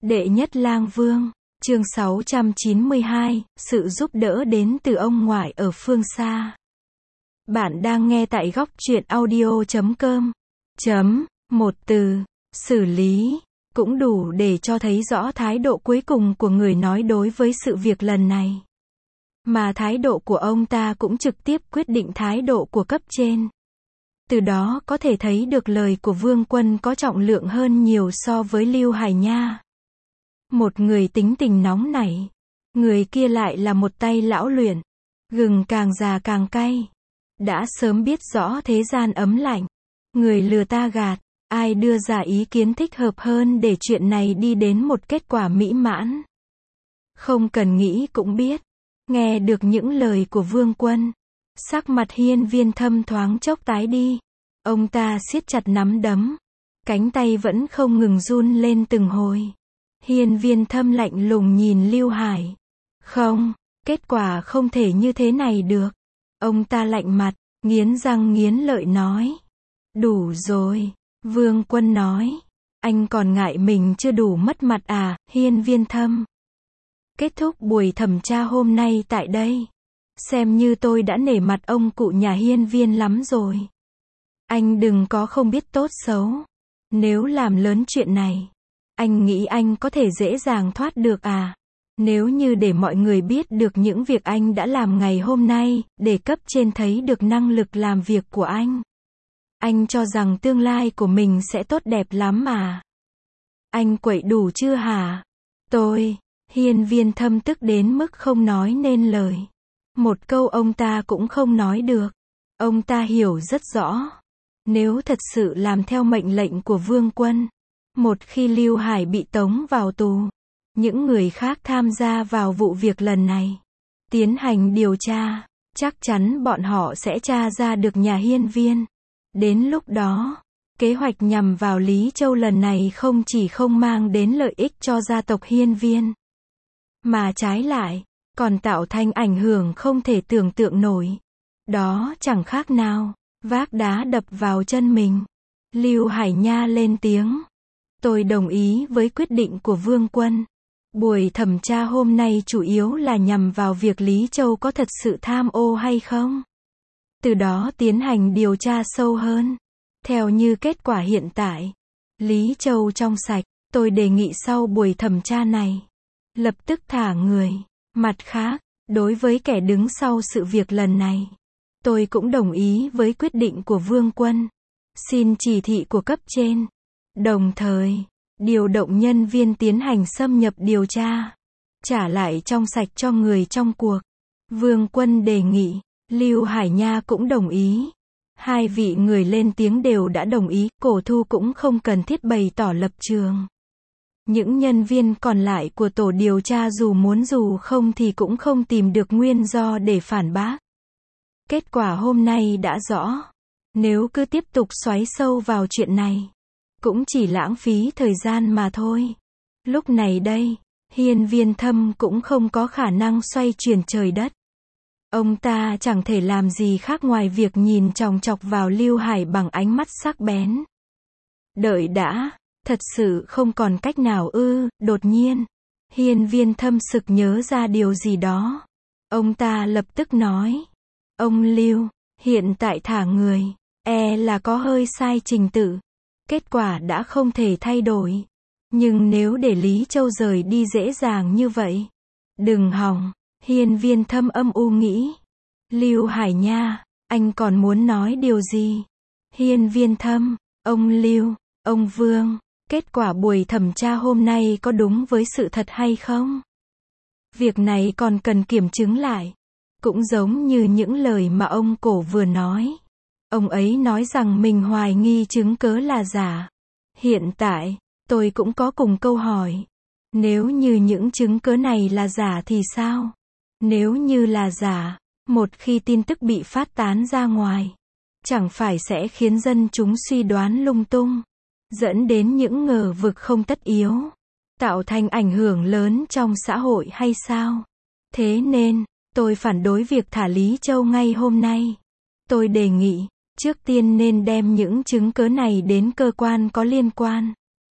Đệ nhất lang vương, chương 692, sự giúp đỡ đến từ ông ngoại ở phương xa. Bạn đang nghe tại góc truyện audio.com. Một từ, xử lý, cũng đủ để cho thấy rõ thái độ cuối cùng của người nói đối với sự việc lần này. Mà thái độ của ông ta cũng trực tiếp quyết định thái độ của cấp trên. Từ đó có thể thấy được lời của Vương Quân có trọng lượng hơn nhiều so với Lưu Hải Nha. Một người tính tình nóng nảy, người kia lại là một tay lão luyện. Gừng càng già càng cay. Đã sớm biết rõ thế gian ấm lạnh. Người lừa ta gạt, ai đưa ra ý kiến thích hợp hơn để chuyện này đi đến một kết quả mỹ mãn. Không cần nghĩ cũng biết. Nghe được những lời của Vương Quân, sắc mặt Hiên Viên Thâm thoáng chốc tái đi. Ông ta siết chặt nắm đấm, cánh tay vẫn không ngừng run lên từng hồi. Hiên Viên Thâm lạnh lùng nhìn Lưu Hải. Không, kết quả không thể như thế này được. Ông ta lạnh mặt, nghiến răng nghiến lợi nói. Đủ rồi, Vương Quân nói. Anh còn ngại mình chưa đủ mất mặt à, Hiên Viên Thâm. Kết thúc buổi thẩm tra hôm nay tại đây. Xem như tôi đã nể mặt ông cụ nhà Hiên Viên lắm rồi. Anh đừng có không biết tốt xấu. Nếu làm lớn chuyện này, anh nghĩ anh có thể dễ dàng thoát được à? Nếu như để mọi người biết được những việc anh đã làm ngày hôm nay, để cấp trên thấy được năng lực làm việc của anh cho rằng tương lai của mình sẽ tốt đẹp lắm à? Anh quậy đủ chưa hả? Hiên Viên Thâm tức đến mức không nói nên lời. Một câu ông ta cũng không nói được. Ông ta hiểu rất rõ. Nếu thật sự làm theo mệnh lệnh của Vương Quân, một khi Lưu Hải bị tống vào tù, những người khác tham gia vào vụ việc lần này, tiến hành điều tra, chắc chắn bọn họ sẽ tra ra được nhà Hiên Viên. Đến lúc đó, kế hoạch nhằm vào Lý Châu lần này không chỉ không mang đến lợi ích cho gia tộc Hiên Viên, mà trái lại, còn tạo thành ảnh hưởng không thể tưởng tượng nổi. Đó chẳng khác nào vác đá đập vào chân mình. Lưu Hải Nha lên tiếng. Tôi đồng ý với quyết định của Vương Quân. Buổi thẩm tra hôm nay chủ yếu là nhằm vào việc Lý Châu có thật sự tham ô hay không. Từ đó tiến hành điều tra sâu hơn. Theo như kết quả hiện tại, Lý Châu trong sạch. Tôi đề nghị sau buổi thẩm tra này, lập tức thả người. Mặt khác, đối với kẻ đứng sau sự việc lần này, tôi cũng đồng ý với quyết định của Vương Quân. Xin chỉ thị của cấp trên. Đồng thời, điều động nhân viên tiến hành xâm nhập điều tra. Trả lại trong sạch cho người trong cuộc. Vương Quân đề nghị. Lưu Hải Nha cũng đồng ý. Hai vị người lên tiếng đều đã đồng ý. Cổ Thu cũng không cần thiết bày tỏ lập trường. Những nhân viên còn lại của tổ điều tra dù muốn dù không thì cũng không tìm được nguyên do để phản bác. Kết quả hôm nay đã rõ. Nếu cứ tiếp tục xoáy sâu vào chuyện này, cũng chỉ lãng phí thời gian mà thôi. Lúc này đây, Hiên Viên Thâm cũng không có khả năng xoay chuyển trời đất. Ông ta chẳng thể làm gì khác ngoài việc nhìn chòng chọc vào Lưu Hải bằng ánh mắt sắc bén. Đợi đã, thật sự không còn cách nào ư? Đột nhiên, Hiên Viên Thâm sực nhớ ra điều gì đó. Ông ta lập tức nói. Ông Lưu, hiện tại thả người, là có hơi sai trình tự. Kết quả đã không thể thay đổi. Nhưng nếu để Lý Châu rời đi dễ dàng như vậy, đừng hòng. Hiên Viên Thâm âm u nghĩ. Lưu Hải Nha, anh còn muốn nói điều gì? Hiên Viên Thâm, ông Lưu, ông Vương, kết quả buổi thẩm tra hôm nay có đúng với sự thật hay không? Việc này còn cần kiểm chứng lại. Cũng giống như những lời mà ông Cổ vừa nói. Ông ấy nói rằng mình hoài nghi chứng cớ là giả. Hiện tại, tôi cũng có cùng câu hỏi. Nếu như những chứng cớ này là giả thì sao? Nếu như là giả, một khi tin tức bị phát tán ra ngoài, chẳng phải sẽ khiến dân chúng suy đoán lung tung, dẫn đến những ngờ vực không tất yếu, tạo thành ảnh hưởng lớn trong xã hội hay sao? Thế nên, tôi phản đối việc thả Lý Châu ngay hôm nay. Tôi đề nghị, trước tiên nên đem những chứng cớ này đến cơ quan có liên quan.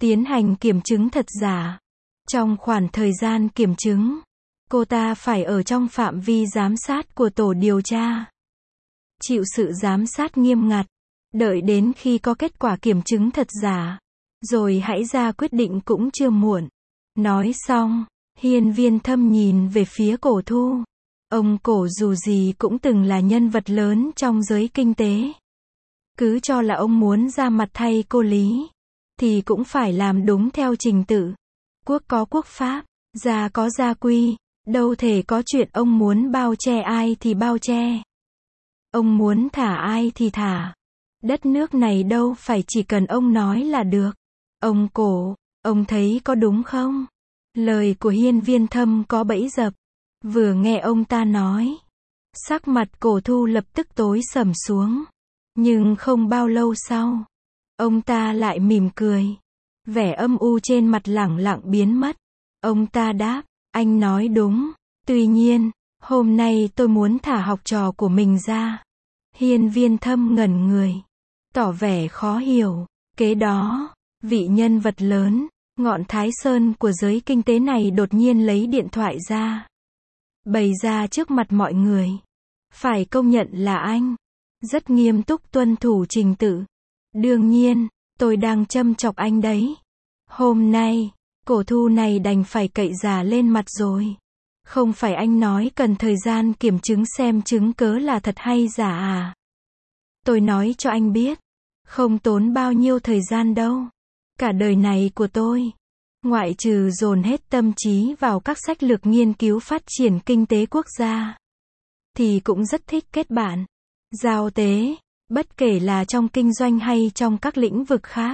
tiến hành kiểm chứng thật giả. Trong khoảng thời gian kiểm chứng, cô ta phải ở trong phạm vi giám sát của tổ điều tra. Chịu sự giám sát nghiêm ngặt, đợi đến khi có kết quả kiểm chứng thật giả, rồi hãy ra quyết định cũng chưa muộn. Nói xong, Hiên Viên Thâm nhìn về phía Cổ Thu. Ông Cổ dù gì cũng từng là nhân vật lớn trong giới kinh tế. Cứ cho là ông muốn ra mặt thay cô Lý, thì cũng phải làm đúng theo trình tự. Quốc có quốc pháp, gia có gia quy, đâu thể có chuyện ông muốn bao che ai thì bao che. Ông muốn thả ai thì thả. Đất nước này đâu phải chỉ cần ông nói là được. Ông Cổ, ông thấy có đúng không? Lời của Hiên Viên Thâm có bẫy dập. Vừa nghe ông ta nói, sắc mặt Cổ Thu lập tức tối sầm xuống. Nhưng không bao lâu sau, ông ta lại mỉm cười. Vẻ âm u trên mặt lẳng lặng biến mất. Ông ta đáp, anh nói đúng. Tuy nhiên, hôm nay tôi muốn thả học trò của mình ra. Hiên Viên Thâm ngẩn người, tỏ vẻ khó hiểu. Kế đó, vị nhân vật lớn, ngọn Thái Sơn của giới kinh tế này đột nhiên lấy điện thoại ra, bày ra trước mặt mọi người. Phải công nhận là anh rất nghiêm túc tuân thủ trình tự. Đương nhiên, tôi đang châm chọc anh đấy. Hôm nay, Cổ Thu này đành phải cậy già lên mặt rồi. Không phải anh nói cần thời gian kiểm chứng xem chứng cớ là thật hay giả à? Tôi nói cho anh biết, không tốn bao nhiêu thời gian đâu. Cả đời này của tôi, ngoại trừ dồn hết tâm trí vào các sách lược nghiên cứu phát triển kinh tế quốc gia, thì cũng rất thích kết bạn, giao tế, bất kể là trong kinh doanh hay trong các lĩnh vực khác.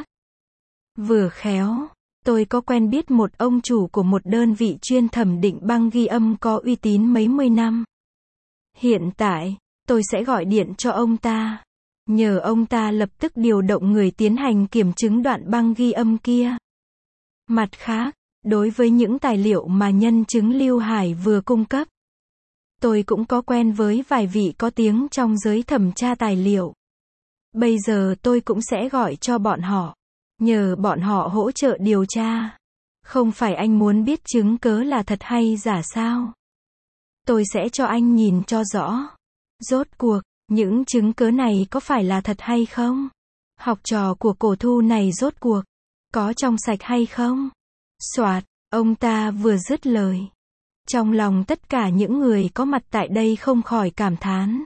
Vừa khéo, tôi có quen biết một ông chủ của một đơn vị chuyên thẩm định băng ghi âm có uy tín mấy mươi năm. Hiện tại, tôi sẽ gọi điện cho ông ta, nhờ ông ta lập tức điều động người tiến hành kiểm chứng đoạn băng ghi âm kia. Mặt khác, đối với những tài liệu mà nhân chứng Lưu Hải vừa cung cấp, tôi cũng có quen với vài vị có tiếng trong giới thẩm tra tài liệu. Bây giờ tôi cũng sẽ gọi cho bọn họ, nhờ bọn họ hỗ trợ điều tra. Không phải anh muốn biết chứng cớ là thật hay giả sao? Tôi sẽ cho anh nhìn cho rõ. Rốt cuộc, những chứng cớ này có phải là thật hay không? Học trò của Cổ Thu này rốt cuộc, có trong sạch hay không? Soạt, ông ta vừa dứt lời. Trong lòng tất cả những người có mặt tại đây không khỏi cảm thán.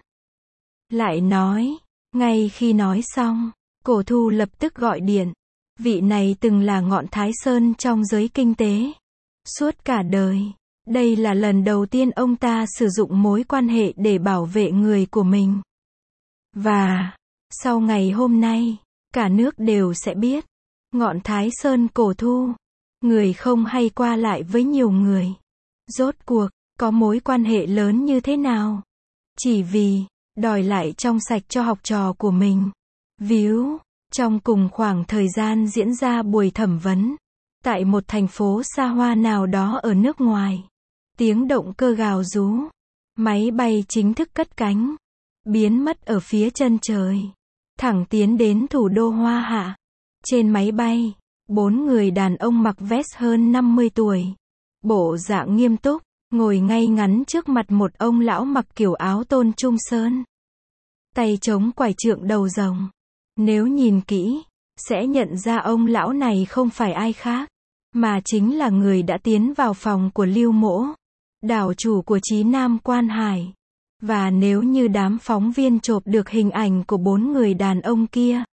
Lại nói, ngay khi nói xong, Cổ Thu lập tức gọi điện. Vị này từng là ngọn Thái Sơn trong giới kinh tế. Suốt cả đời, đây là lần đầu tiên ông ta sử dụng mối quan hệ để bảo vệ người của mình. Và, sau ngày hôm nay, cả nước đều sẽ biết, ngọn Thái Sơn Cổ Thu, người không hay qua lại với nhiều người. Rốt cuộc, có mối quan hệ lớn như thế nào? Chỉ vì, đòi lại trong sạch cho học trò của mình. Víu, trong cùng khoảng thời gian diễn ra buổi thẩm vấn, tại một thành phố xa hoa nào đó ở nước ngoài, tiếng động cơ gào rú, máy bay chính thức cất cánh, biến mất ở phía chân trời, thẳng tiến đến thủ đô Hoa Hạ. Trên máy bay, 4 người đàn ông mặc vest hơn 50 tuổi, bộ dạng nghiêm túc, ngồi ngay ngắn trước mặt một ông lão mặc kiểu áo tôn trung sơn, tay chống quải trượng đầu rồng. Nếu nhìn kỹ, sẽ nhận ra ông lão này không phải ai khác, mà chính là người đã tiến vào phòng của Lưu Mỗ, đảo chủ của Chí Nam Quan Hải. Và nếu như đám phóng viên chộp được hình ảnh của 4 người đàn ông kia,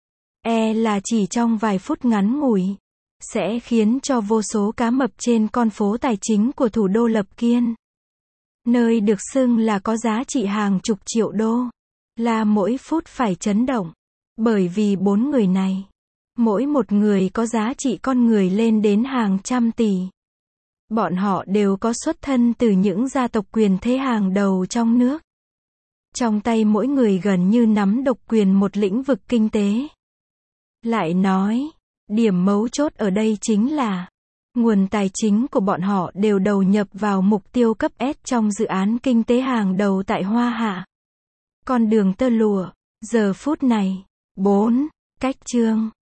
là chỉ trong vài phút ngắn ngủi, sẽ khiến cho vô số cá mập trên con phố tài chính của thủ đô Lập Kiên, nơi được xưng là có giá trị hàng chục triệu đô, là mỗi phút phải chấn động. Bởi vì 4 người này, mỗi một người có giá trị con người lên đến hàng trăm tỷ. Bọn họ đều có xuất thân từ những gia tộc quyền thế hàng đầu trong nước. Trong tay mỗi người gần như nắm độc quyền một lĩnh vực kinh tế. Lại nói, điểm mấu chốt ở đây chính là, nguồn tài chính của bọn họ đều đầu nhập vào mục tiêu cấp S trong dự án kinh tế hàng đầu tại Hoa Hạ. Con đường tơ lụa, giờ phút này, 4. Cách chương